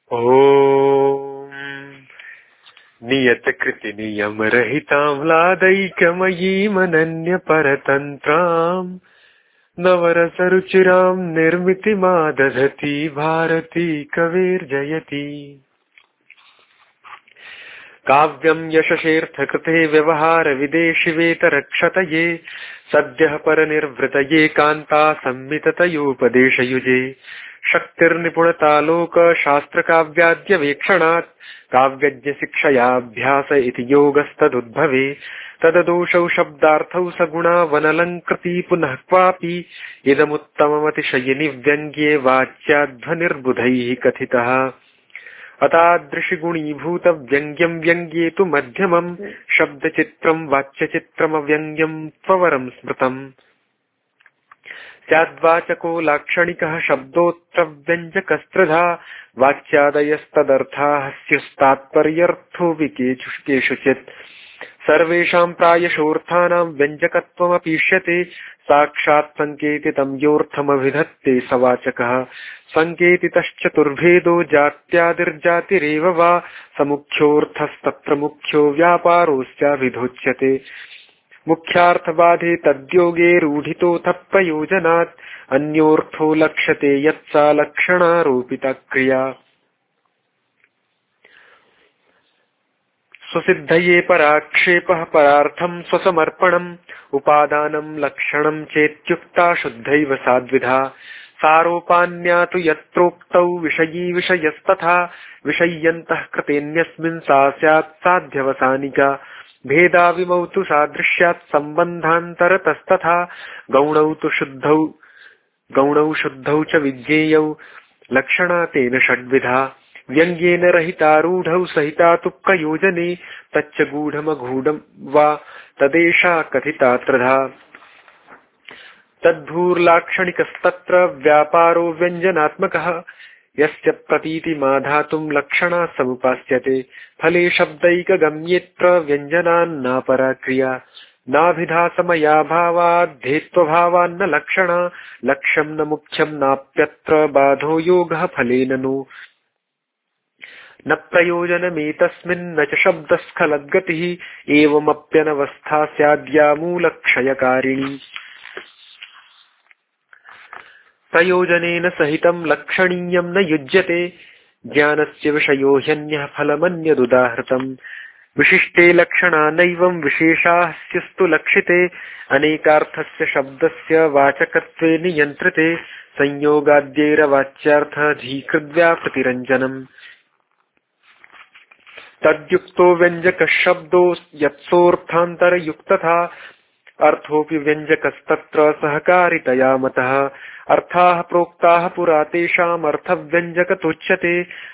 ॐ नियतकृति नियमरहिताम्लादैकमयीमनन्यपरतन्त्राम् नवरसरुचिराम् निर्मितिमादधति भारती कविर्जयति। काव्यम् यशसेऽर्थकृते व्यवहार विदेशिवेतरक्षतये सद्यः परनिर्वृतये कान्ता संमिततयोपदेशयुजे शक्तिर्निपुणतालोक शास्त्रकाव्याद्यवेक्षणात् काव्यज्ञ शिक्षयाभ्यास इति योगस्तदुद्भवे तददोषौ शब्दार्थौ सगुणा वनलङ्कृति पुनः क्वापि इदमुत्तममतिशयिनि व्यङ्ग्ये वाच्याध्वनिर्बुधैः कथितः अतादृशगुणीभूत व्यङ्ग्यम् व्यङ्ग्ये तु मध्यमम् शब्दचित्रम् वाच्यचित्रमव्यङ्ग्यम् त्ववरम् स्मृतम् स्याद्वाचको लाक्षणिकः शब्दोऽत्रव्यञ्जकस्त्रिधा वाच्यादयस्तदर्थाः स्युस्तात्पर्यर्थो केषुचित् सर्वेषाम् प्रायशोऽर्थानाम् व्यञ्जकत्वमपीष्यते साक्षात् सङ्केतितम् योऽर्थमभिधत्ते स वाचकः सङ्केतितश्चतुर्भेदो जात्यादिर्जातिरेव वा समुख्योऽर्थस्तत्र मुख्यो व्यापारोऽस्याभिधोच्यते मुख्यार्थबाधे तद्योगे रूढितोऽथ प्रयोजनात् अन्योऽर्थो लक्ष्यते यत्सा लक्षणारोपिता क्रिया स्वसिद्धये पराक्षेपः परार्थम् स्वसमर्पणम् उपादानम् लक्षणम् चेत्युक्ता शुद्धैव साद्विधा सारोपान्या तु यत्रोक्तौ विषयी विषयस्तथा विषय्यन्तः कृतेऽन्यस्मिन् सा स्यात् साध्यवसानिका भेदाविमौ तु सादृश्यात् सम्बन्धान्तरतस्तथा गौणौ शुद्धौ च विज्ञेयौ लक्षणा तेन षड्विधा व्यङ्ग्येन रहितारूढौ सहिता तु प्रयोजने तच्च गूढमगूढं वा तदेषा कथिता त्रिधा तद्भूर्लाक्षणिकस्तत्र व्यापारो व्यञ्जनात्मकः यस्य प्रतीतिमाधातुं लक्षणा समुपास्यते फले शब्दैकगम्येऽत्र व्यञ्जनान्नापरा क्रिया नाभिधासमयाभावाद्धेत्वभावान्न लक्षणा लक्ष्यं न मुख्यं नाप्यत्र बाधो योगः फलेन नु न प्रयोजनमेतस्मिन्न च शब्दस्खलद्गतिः एवमप्यनवस्था स्याद्या मूलक्षयकारिणी प्रयोजनेन सहितं लक्षणीयं न युज्यते ज्ञानस्य विषयो ह्यन्यः फलमन्यदुदाहृतम् विशिष्टे लक्षणानैवं विशेषाः स्युस्तु लक्षिते अनेकार्थस्य शब्दस्य वाचकत्वे नियन्त्रिते संयोगाद्यैरवाच्यार्थधीकृद्व्यापृतिरञ्जनम् तद्युक्तो व्यञ्जकः शब्दो यत्सोऽर्थान्तरयुक्तथा अर्थोऽपि व्यञ्जकस्तत्र सहकारितया मतः अर्थाः प्रोक्ताः पुरा तेषाम् अर्थव्यञ्जकतोच्यते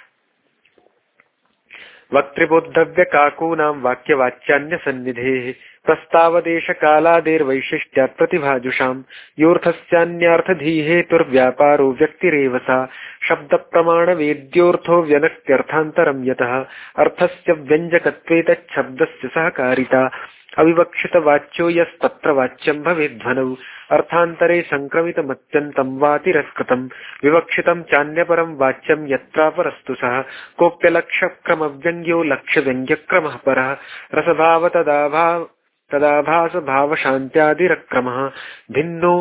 वक्तृबोद्धव्यकाकोनां वाक्यवाच्यान्यसन्निधेः प्रस्तावदेशकालादेर्वैशिष्ट्यात् प्रतिभाजुषाम् योऽर्थस्यान्यार्थधीहेतुर्व्यापारो व्यक्तिरेव सा शब्दप्रमाणवेद्योऽर्थो व्यनक्त्यर्थान्तरं यतः अर्थस्य व्यञ्जकत्वे तच्छब्दस्य सहकारिता अविवक्षितवाच्यो यस्तत्र वाच्यं भवेद्ध्वनौ अर्थान्तरे संक्रमितमत्यन्तं वा तिरस्कृतं विवक्षितं चान्यपरं वाच्यं यत्रापरस्तु सः कोऽप्यलक्ष्यक्रमव्यङ्ग्यो लक्ष्यव्यङ्ग्यक्रमः परः रसभाव तदाभासभावशान्त्यादिरक्रमः भिन्नो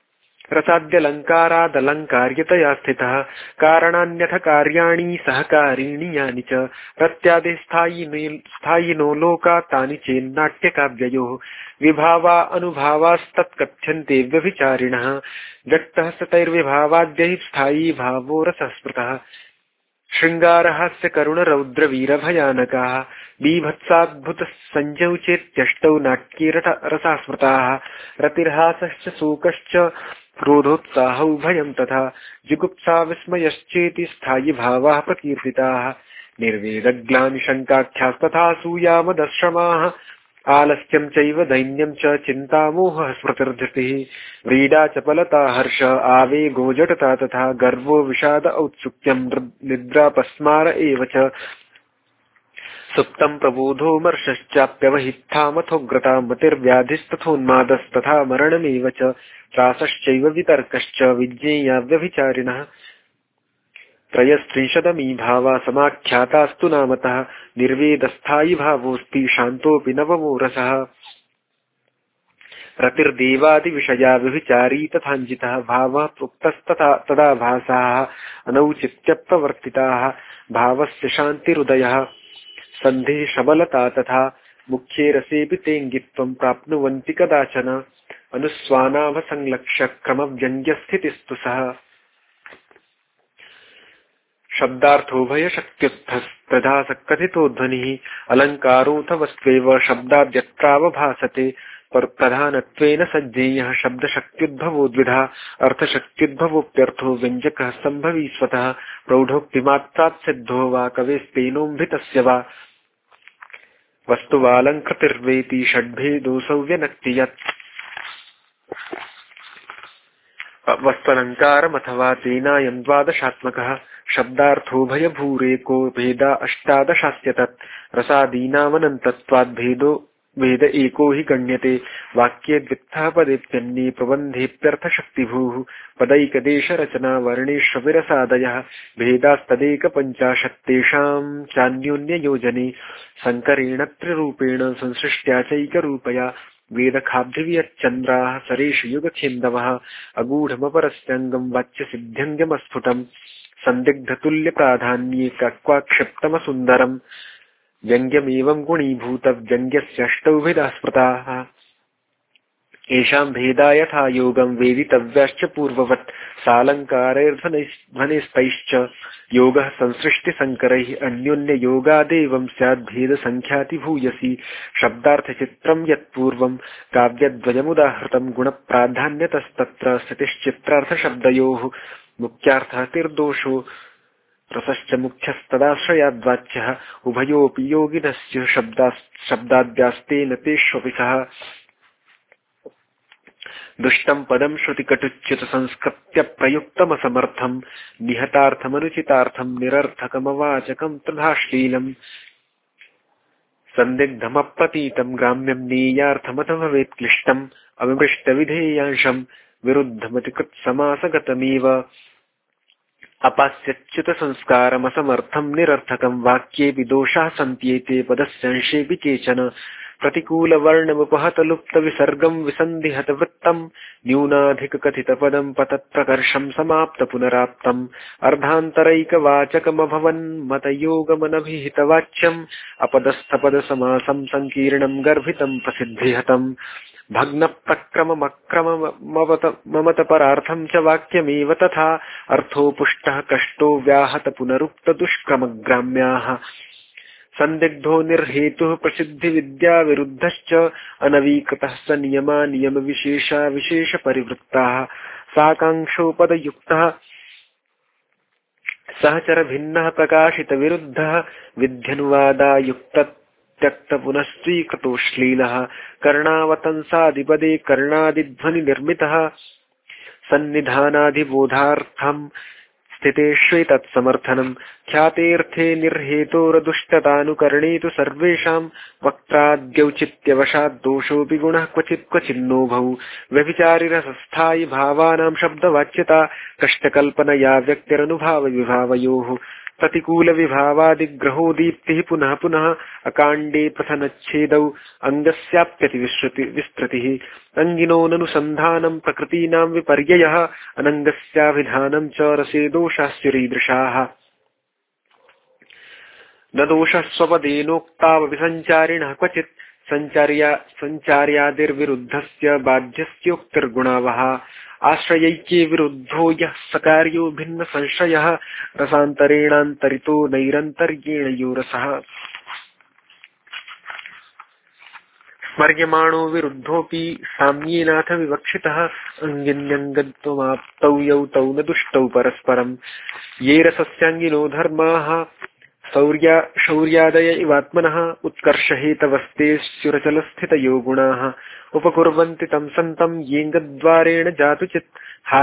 रसाद्यलङ्कारादलङ्कार्यतया स्थितः कारणान्यथ कार्याणि सहकारीणि यानि च प्रत्यादि स्थायिनो लोका तानि चेन्नाट्यकाव्ययोः विभावा अनुभावास्तत्कथ्यन्ते व्यभिचारिणः व्यक्तः सतैर्विभावाद्यैः स्थायी भावो रसः स्मृतः शृङ्गारहास्य करुणरौद्रवीरभयानकाः बीभत्साद्भुतसञ्ज्ञौ चेत्यष्टौ नाट्ये रसास्मृताः रतिर्हासश्च शोकश्च क्रोधोत्साहौ भयं तथा जुगुप्सा विस्मयश्चेति स्थायि भावाः प्रकीर्तिताः निर्वेदग्लानिशङ्काख्यास्तथा सूयामदश्रमाः आलस्यं चैव दैन्यं च चिन्ता मोहः स्मृतिर्धृतिः व्रीडा चपलता हर्ष आवेगो जटता तथा गर्वो विषाद औत्सुक्यं निद्रापस्मार एव च सुप्तं प्रबोधो मर्षश्चाप्यवहित्थामथोग्रता मतिर्व्याधिस्तथोन्मादस्तथा मरणमेव च त्रासश्चैव वितर्कश्च विज्ञेया व्यभिचारिणः त्रयस्त्रिंशदमी भावा समाख्यातास्तु नामतः निर्वेदस्थायि भावोऽस्ति शान्तोऽपि नवमो रसः रतिर्देवादिविषया व्यभिचारी तथाञ्जितः भावः प्रोक्तस्तथा तदा भासाः अनौचित्यप्रवर्तिताः भावस्य शान्तिरुदयः सन्धिः सबलता तथा मुख्ये रसेऽपि तेङ्गित्वं प्राप्नुवन्ति कदाचन अनुस्वानाभसंलक्ष्य क्रमव्यङ्ग्यस्थितिस्तु सः शब्दार्थोभयशक्त्युत्थस्तथासकथितो ध्वनिः अलङ्कारोऽथ वस्त्वेव शब्दाद्यत्रावभासते प्रधानत्वेन सज्जेयः शब्दशक्त्युद्भवो द्विधा अर्थशक्त्युद्भवोऽप्यर्थो व्यञ्जकः सम्भवी स्वतः प्रौढोक्तिमात्रात् सिद्धो वा कवेस्तेनोऽम्भितस्य वा वस्तुवालङ्कृतिर्वेति षड्भेदोऽसौ व्यनक्ति यत् वस्त्वलङ्कारमथवा तेनायं द्वादशात्मकः शब्दार्थोभयभूरेको भेदा अष्टादशास्य तत् रसादीनामनन्तत्वाद् भेद एको हि गण्यते वाक्ये द्वित्थः पदेऽप्यन्ये प्रबन्धेऽप्यर्थशक्तिभूः पदैकदेशरचना वर्णेष्वविरसादयः भेदास्तदेकपञ्चाशत् तेषां चान्योन्ययोजने सङ्करेण त्रिरूपेण संसृष्ट्या चैकरूपया वेदखाब्धिवियच्चन्द्राः सरेशयुगच्छेन्दवः अगूढमपरस्यङ्गं वाच्यसिद्ध्यङ्गमस्फुटम् सन्दिग्धतुल्यप्राधान्ये क्वाक्षिप्तमसुन्दरम् व्यङ्ग्यमेवं गुणीभूतव्यङ्ग्यस्यष्टौभिधा स्मृताः येषां भेदा यथा योगं वेदितव्याश्च पूर्ववत् सालङ्कारैर्ध्वनिस्तैश्च योगः संसृष्टिसङ्करैः अन्योन्ययोगादेवं स्याद् भेदसङ्ख्याति भूयसी शब्दार्थचित्रं यत्पूर्वं काव्यद्वयमुदाहृतं गुणप्राधान्यतस्तत्र स्थितिश्चित्रार्थशब्दयोः मुख्यार्थः तिर्दोषो रसश्च मुख्यस्तदाश्रयाद्वाच्यः उभयोऽपि योगिनस्य शब्दाद्यास्तेन तेष्वपि सः दुष्टं पदं श्रुतिकटुच्युत संस्कृत्य प्रयुक्तमसमर्थं निहतार्थमनुचितार्थं निरर्थकमवाचकं तथाश्लीलम् सन्दिग्धमप्रतीतं ग्राम्यं नेयार्थमथ भवेत् क्लिष्टम् अविमृष्टविधेयांशं विरुद्धमतिकृत्समासगतमेव अपास्यच्युत संस्कारमसमर्थं निरर्थकं वाक्येऽपि दोषाः सन्त्येते पदस्यांशेऽपि केचन प्रतिकूलवर्णमुपहतलुप्तविसर्गं विसन्धिहतवृत्तं न्यूनाधिककथितपदं पतत्प्रकर्षं समाप्त पुनराप्तम् अर्धान्तरैकवाचकमभवन्मतयोगमनभिहितवाच्यम् अपदस्थपदसमासं सङ्कीर्णं गर्भितं प्रसिद्धिहतम् भग्नप्रक्रममक्रमममतपरार्थं च वाक्यमेव तथा अर्थो पुष्टः कष्टो व्याहत पुनरुक्तदुष्क्रमग्राम्याः सन्दिग्धो निर्हेतुः प्रसिद्धिविद्याविरुद्धश्च अनवीकृतः स नियमा नियमविशेषा विशेषपरिवृत्ताः साकाङ्क्षोपदयुक्तः सहचरभिन्नः प्रकाशितविरुद्धः विध्यनुवादायुक्तत्यक्तपुनस्स्वीकृतोऽश्लीलः कर्णावतंसादिपदे कर्णादिध्वनिनिर्मितः सन्निधानाधिबोधार्थम् स्थितेष्वेतत्समर्थनम् ख्यातेऽर्थे निर्हेतोरदुष्टतानुकरणे तु सर्वेषां वक्त्राद्यौचित्यवशाद्दोषोऽपि गुणः क्वचिन्नोभौ व्यभिचारिरसस्थायि भावानां शब्दवाच्यता कष्टकल्पनया व्यक्तिरनुभावविभावयोः प्रतिकूलविभावादिग्रहो दीप्तिः पुनः पुनः अकाण्डे प्रथनच्छेदौ अङ्गस्याप्यतिविस्तृतिः अङ्गिनोऽननुसन्धानं प्रकृतीनां विपर्ययः अनङ्गस्याभिधानं च रसे दोषास्युरीदृशाः न दोषः स्वपदेनोक्तावपि सञ्चारिणः क्वचित् सञ्चार्यादिर्विरुद्धस्य बाध्यस्योक्तिर्गुणावः आश्रयैक्ये विरुद्धो यः सकार्यो भिन्न संशयः रसान्तरेणान्तरितो नैरन्तर्येण यो रसः स्मर्यमाणो विरुद्धोऽपि साम्येनाथ विवक्षितः अङ्गिन्यङ्गत्वमाप्तौ यौ तौ न दुष्टौ परस्परम् ये रसस्याङ्गिनो धर्माः शौर्यादय इवात्मनः उत्कर्षहेतवस्ते स्युरचलस्थितयो गुणाः उपकुर्वन्ति तं सन्तं येङ्गद्वारेण जातुचित्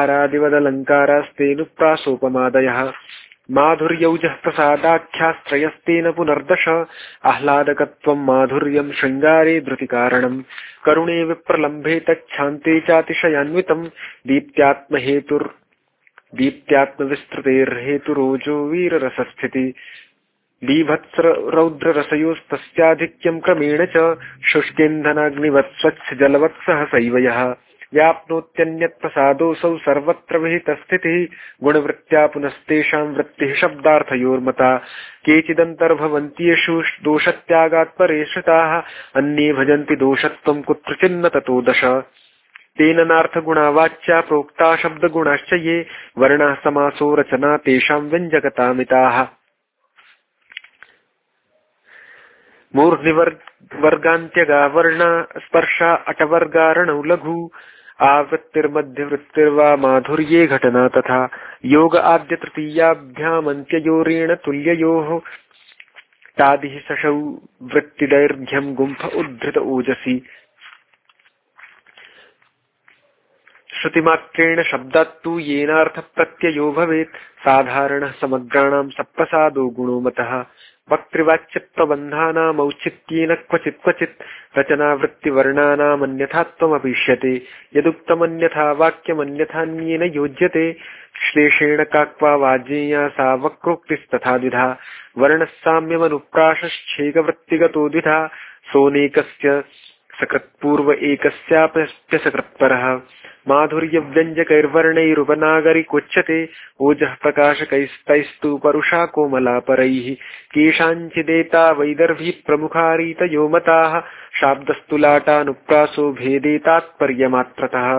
हारादिवदलङ्कारास्तेऽनुप्रासोपमादयः माधुर्यौजः प्रसादाख्यास्त्रयस्तेन पुनर्दश आह्लादकत्वं माधुर्यं शृङ्गारे धृतिकारणम् करुणे विप्रलम्भे तच्छान्ते चातिशयान्वितं दीप्त्यात्महेतुर् दीप्त्यात्मविस्तृतेर्हेतुरोजो वीररसस्थिति बीभत्सरौद्ररसयोस्तस्याधिक्यं क्रमेण च शुष्केन्धनाग्निवत् स्वच्छजलवत् सहसैव यः व्याप्नोत्यन्यत्प्रसादोऽसौ सर्वत्र विहितस्थितिः गुणवृत्त्या पुनस्तेषां वृत्तिः शब्दार्थयोर्मता केचिदन्तर्भवन्त्येषु दोषत्यागात् परे श्रिताः अन्ये भजन्ति दोषत्वं कुत्रचिन्न ततो दश तेन नार्थगुणावाच्या प्रोक्ता शब्दगुणाश्च ये वर्णाः समासो रचना तेषां व्यञ्जकतामिताः मूर्ध्निवर्गान्त्यगा वर्णा स्पर्शा अटवर्गारणौ लघु आवृत्तिर्मध्यवृत्तिर्वा माधुर्ये घटना तथा योग आद्य तृतीयाभ्यामन्त्ययोरेण तुल्ययोः तादिः सशौ वृत्तिदैर्घ्यं गुम्फ उद्धृत ओजसि श्रुतिमात्रेण शब्दात्तु येनार्थप्रत्ययो भवेत् साधारणः समग्राणां सप्रसादो गुणो मतः वक्तृवाच्यत्वबन्धानामौचित्येन क्वचित् क्वचित् रचनावृत्तिवर्णानामन्यथात्वमपीष्यते यदुक्तमन्यथा वाक्यमन्यथान्येन योज्यते श्लेषेण काक्वा वाज्येया सा वक्रोक्तिस्तथा द्विधा वर्णः साम्यमनुप्राशश्छेकवृत्तिगतो द्विधा सोऽनेकस्य सकृत्पूर्व एकस्याप्यसकृत्परः माधुर्यव्यञ्जकैर्वर्णैरुपनागरिकोच्यते ओजः प्रकाशकैस्तैस्तु परुषा कोमलापरैः केषाञ्चिदेता वैदर्भी प्रमुखारीतयो मताः शाब्दस्तु लाटानुप्रासो भेदे तात्पर्यमात्रतः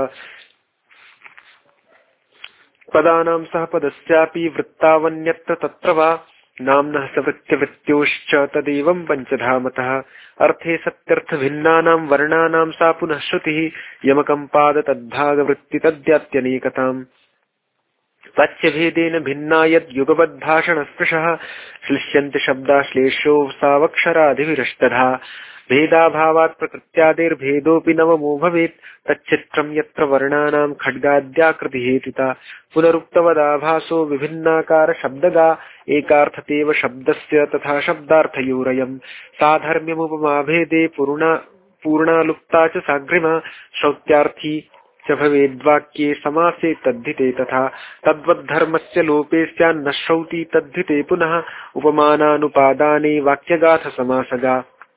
पदानां सह पदस्यापि वृत्तावन्यत्र तत्र वा नाम्नः सवृत्त्यवृत्त्योश्च तदेवं पञ्चधा मतः अर्थे सत्यर्थभिन्नानां वर्णानां सा पुनः श्रुतिः यमकं पाद तद्भागवृत्ति तद्यात्यनेकताम् वाच्यभेदेन भिन्ना यद्युगपद्भाषणस्पृशः श्लिष्यन्ति शब्दाश्लेषो सावक्षरादिभिरष्टधा भेदाभावात् प्रकृत्यादेर्भेदोऽपि नवमो भवेत् तच्चित्रं यत्र वर्णानां खड्गाद्याकृतिहेतुता पुनरुक्तवदाभासो विभिन्नाकार शब्दगा एकार्थतेव शब्दस्य तथा शब्दार्थयोरयम् साधर्म्यमुपमाभेदे पूर्णालुप्ता च साग्रिमा श्रौत्यार्थी च भवेद्वाक्ये समासे तद्धिते तथा तद्वद्धर्मस्य लोपे स्यान्न श्रौति तद्धिते पुनः उपमानानुपादाने वाक्यगाथ समासगा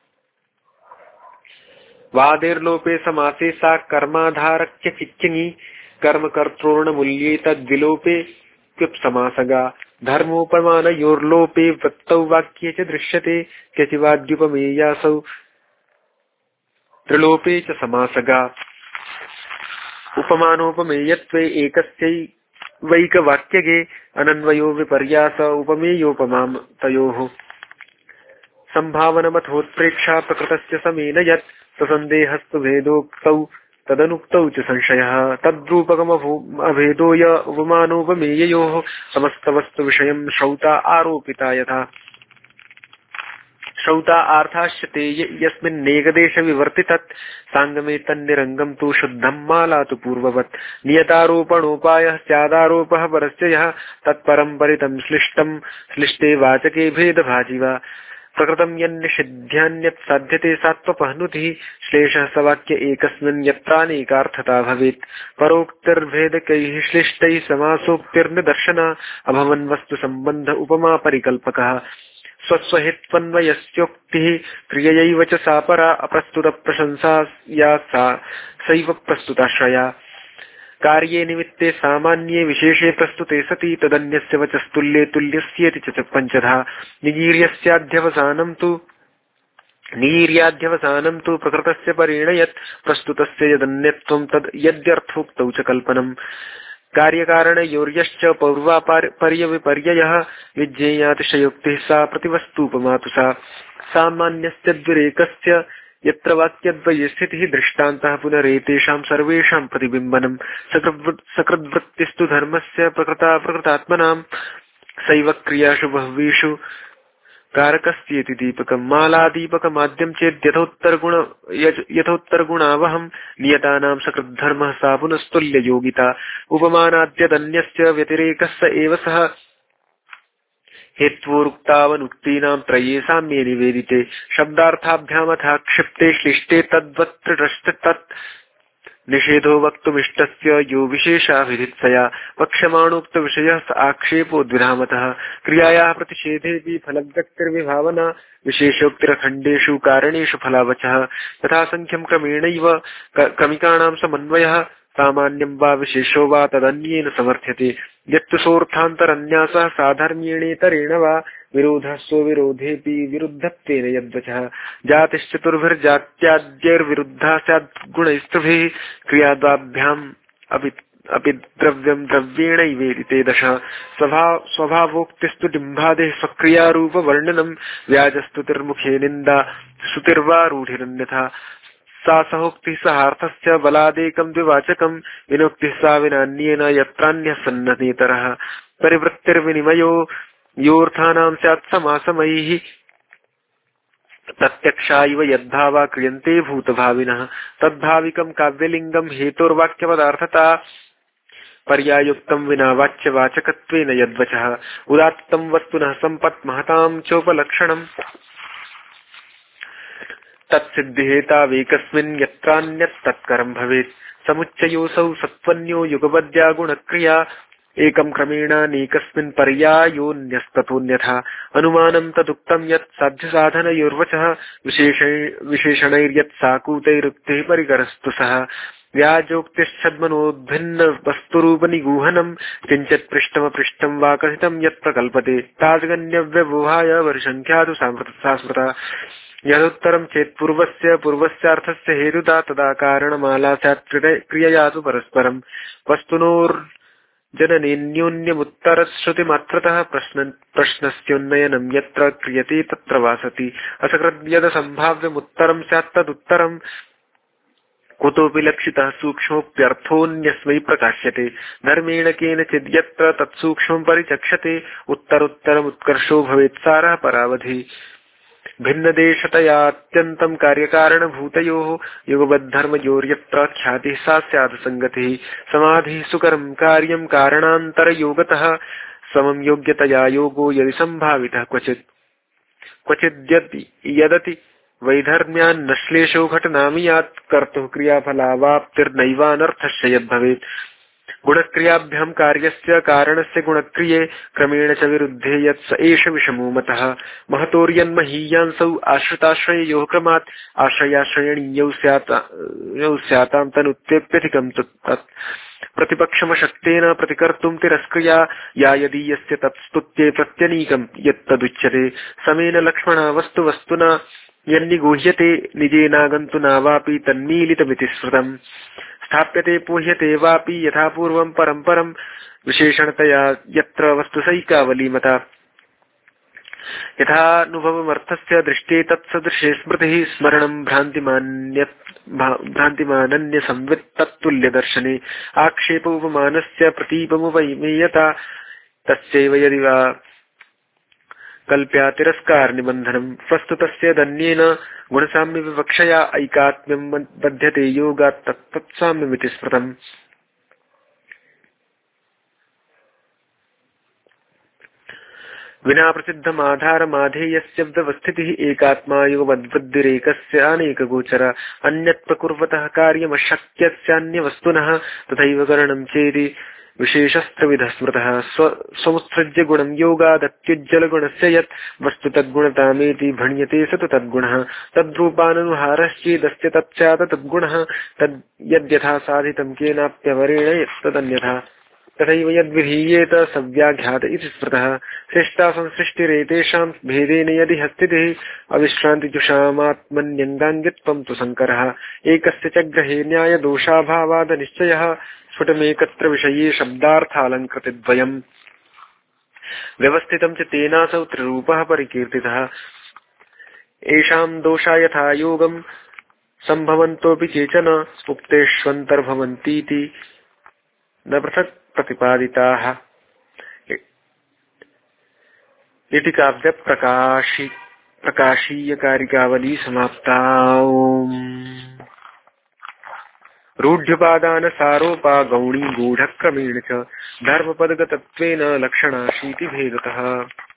वादेर्लोपे समासे सा कर्माधारक्य चिच्चिनी कर्मकर्तॄर्णमूल्ये तद्विलोपे क्युप्समासगा धर्मोपमानयोर्लोपे वृत्तौ वाक्ये च दृश्यते क्यचिवाद्युपमेयासौ त्रिलोपे च समासगा उपमानोपमेयत्वे एकस्यैवैकवाक्यगे अनन्वयो विपर्यास उपमेयोपमाम् तयोः सम्भावनमथोत्प्रेक्षा प्रकृतस्य समेन यत् ससन्देहस्तु भेदोक्तौ तदनुक्तौ च संशयः तद्रूपकमभेदोय उपमानोपमेययोः समस्तवस्तुविषयं श्रौता आरोपिता यथा श्रौता आर्थाश्च ते यस्मिन्नेकदेशविवर्तितत् साङ्गमे तन्निरङ्गं तु शुद्धं माला तु पूर्ववत् नियतारोपणोपायः स्यादारोपः परस्य यः तत्परं परितं श्लिष्टे वाचके भेदभाजि वा प्रकृतं यन्निषिध्यान्यत् साध्यते सात्वपहनुतिः श्लेषः स वाक्य एकस्मिन् यत्रानेकार्थता भवेत् परोक्तिर्भेदकैः श्लिष्टैः समासोक्तिर्निदर्शना अभवन् वस्तु सम्बन्ध उपमा परिकल्पकः स्वस्वहित्वन्वयस्योक्तिः क्रिययैव च सा परा अप्रस्तुतप्रशंसा या सैव प्रस्तुताश्रया कार्ये निमित्ते सामान्ये विशेषे प्रस्तुते सति तदन्यस्य वचस्तुल्ये तुल्यस्येति च पञ्चधा निगीर्याध्यवसानं तु प्रकृतस्य परेण यत् प्रस्तुतस्य यदन्यत्वं तद् यद्यर्थोक्तौ च कल्पनम् कार्यकारणयोर्यश्च पौर्वापर्यविपर्ययः विज्ञेयातिशयोक्तिः सा प्रतिवस्तूपमातु सा सामान्यस्य द्विरेकस्य यत्र वाक्यद्वये स्थितिः दृष्टान्तः पुनरेतेषां सर्वेषां प्रतिबिम्बनम् सकृद्वृत्तिस्तु धर्मस्य प्रकृतात्मनां सैव क्रियासु बह्वीषु कारकस्येति दीपकम् मालादीपकमाद्यं चेद् यथोत्तरगुणावहं नियतानां सकृद्धर्मः सा पुनस्तुल्ययोगिता उपमानाद्यदन्यस्य व्यतिरेकः स एव सः हेत्वोरुक्तावनुक्तीनां त्रये साम्ये निवेदिते शब्दार्थाभ्यामथा क्षिप्ते श्लिष्टे तद्वत् निषेधो वक्तुमिष्टस्य यो विशेषाभिधित्सया वक्ष्यमाणोक्त विषयः स आक्षेपो द्विधामतः क्रियायाः प्रतिषेधेऽपि फलव्यक्तिर्विभावना विशेषोक्तिरखण्डेषु कारणेषु फलावचः तथा संख्यं क्रमेणैव क्रमिकाणां समन्वयः सामान्यं वा विशेषो वा तदन्येन समर्थ्यते यत्तु सोऽर्थान्तरन्यासः साधर्म्येणेतरेण वा विरोधः स्वविरोधेऽपि विरुद्धत्वेन यद्वचः जातिश्चतुर्भिर्जात्याद्यैर्विरुद्धः स्यात् गुणैस्त्रिभिः क्रियाद्वाभ्याम् अपि द्रव्यं द्रव्येणैवेति दश स्वभावोक्तिस्तु डिम्बादेः स्वक्रियारूपवर्णनं व्याजस्तुतिर्मुखे निन्दा श्रुतिर्वा रूढिरन्यथा सा सहोक्तिः सहार्थस्य बलादेकं द्विवाचकं विनोक्तिः सा विनान्येन यत्रान्यः सन्ननेतरः परिवृत्तिर्विनिमयो योऽर्थानां स्यात् समासमैः प्रत्यक्षा इव यद्भावा क्रियन्ते भूतभाविनः तद्भाविकं काव्यलिङ्गं हेतोर्वाक्यपदार्थता पर्यायुक्तं विना वाच्यवाचकत्वेन यद्वचः उदात्तं वस्तुनः सम्पत् महतां चोपलक्षणम् तत्सिद्धिहेतावेकस्मिन् यत्रान्यत् तत्करं भवेत् समुच्चयोऽसौ सत्त्वन्यो युगपद्या गुणक्रिया एकं क्रमेणानेकस्मिन् पर्यायोऽन्यस्ततोऽन्यथा अनुमानं तदुक्तं यत् साध्यसाधनयोर्वचः विशेषणैर्यत् साकूतैरुक्तिः परिकरस्तु सः व्याजोक्तिश्चद्मनोद्भिन्न वस्तुरूपनिगूहनं किञ्चित् पृष्ठमपृष्ठं वा कथितं यत् प्रकल्पते ताजगण्यव्यवहाय वर्षसङ्ख्यातु सास्मृता यदुत्तरं चेत् पूर्वस्यार्थस्य हेतुता तदा कारणमाला स्यात् क्रियया तु परस्परं वस्तुनोर्जननेन्योन्यमुत्तरश्रुतिमात्रतः प्रश्नस्योन्नयनं यत्र क्रियते तत्र वासति असकृद्यदसम्भाव्यमुत्तरं स्यात् तदुत्तरं कुतोऽपि लक्षितः सूक्ष्मोऽप्यर्थोऽन्यस्मै प्रकाश्यते धर्मेण केनचिद् यत्र तत्सूक्ष्मं परिचक्षते उत्तरोत्तरमुत्कर्षो भवेत् सारः परावधि भिन्नदेशतयात्यन्तं कार्यकारणभूतयोः युगबद्धर्मयोर्यत्र ख्यातिः सा स्यात् संगतिः समाधिः सुकरं कार्यं कारणान्तरयोगतः समं योग्यतया योगो यदि सम्भावितः क्वचिद् यदति वैधर्म्यान्नश्लेषो घटनामियात् कर्तुः क्रियाफलावाप्तिर्नैवानर्थस्य यद्भवेत् गुणक्रियाभ्यां कार्यस्य कारणस्य गुणक्रिये क्रमेण च विरुद्धे यत् स एष विषमो मतः महतोर्यन्महीयांसौ आश्रिताश्रययोः क्रमात् आश्रयाश्रयणीयौ स्यातां तनुत्यप्यधिकं तत् प्रतिपक्षमशक्तेन प्रतिकर्तुं तिरस्क्रिया या यदीयस्य तत्स्तुत्ये प्रत्यनीकं यत्तदुच्यते समेन लक्ष्मणा वस्तुना यन्निगूह्यते निजेनागन्तुना वापि तन्मीलितमिति स्मृतम् स्थाप्यते पूह्यते वापि यथा पूर्वं परं विशेषणतया यत्र वस्तुसैकावलीमता यथानुभवमर्थस्य दृष्टे तत्सदृशे स्मृतिः स्मरणं भ्रान्तिमानन्यसंवित् तत्तुल्यदर्शने आक्षेपोपमानस्य प्रतीपमुपमेयता तस्यैव यदि वा कल्प्या तिरस्कार निबन्धनं वस्तुतस्य दन्येन गुणसाम्यविवक्षया ऐकात्म्यं बध्यते योगात् तत्तत्साम्यमिति स्मृतम् विना प्रसिद्धमाधारमाधेयस्य व्यवस्थितिः एकात्मा युगवद्वृद्धिरेकस्य अनेकगोचर अन्यत् प्रकुर्वतः कार्यमशक्यस्यान्यवस्तुनः तथैव करणं चेति विशेषस्त्रविधः स्मृतः स्वमुत्सृज्य गुणं योगादत्युज्जलगुणस्य यत् वस्तु तद्गुणतामेति भण्यते स तु तद्गुणः तद्रूपानुहारश्चेदस्य तत्स्यात् तद्गुणः यद्यथा साधितं केनाप्यवरेण यत्तदन्यथा तथैव यद्विधीयेत सव्याघ्यात इति स्मृतः श्रेष्ठा संसृष्टिरेतेषां भेदेन यदि हस्तितिः अविश्रान्तिजुषामात्मन्यङ्गाङ्गित्वं तु संकरः एकस्य च ग्रहे न्यायदोषाभावादनिश्चयः स्फुटमेकत्र विषये शब्दार्थालङ्कृतिद्वयम् व्यवस्थितं च तेनासौ त्रिरूपः परिकीर्तितः येषां दोषा यथा योगं सम्भवन्तोऽपि केचन उक्तेष्वन्तर्भवन्तीति न पृथक् प्रतिपादिताः इति काव्यप्रकाशीयकारिकावली समाप्ता। रूढ्युपादानसारोपा गौणी गूढक्रमेण च धर्मपदगतत्वेन लक्षणाशीति भेदतः।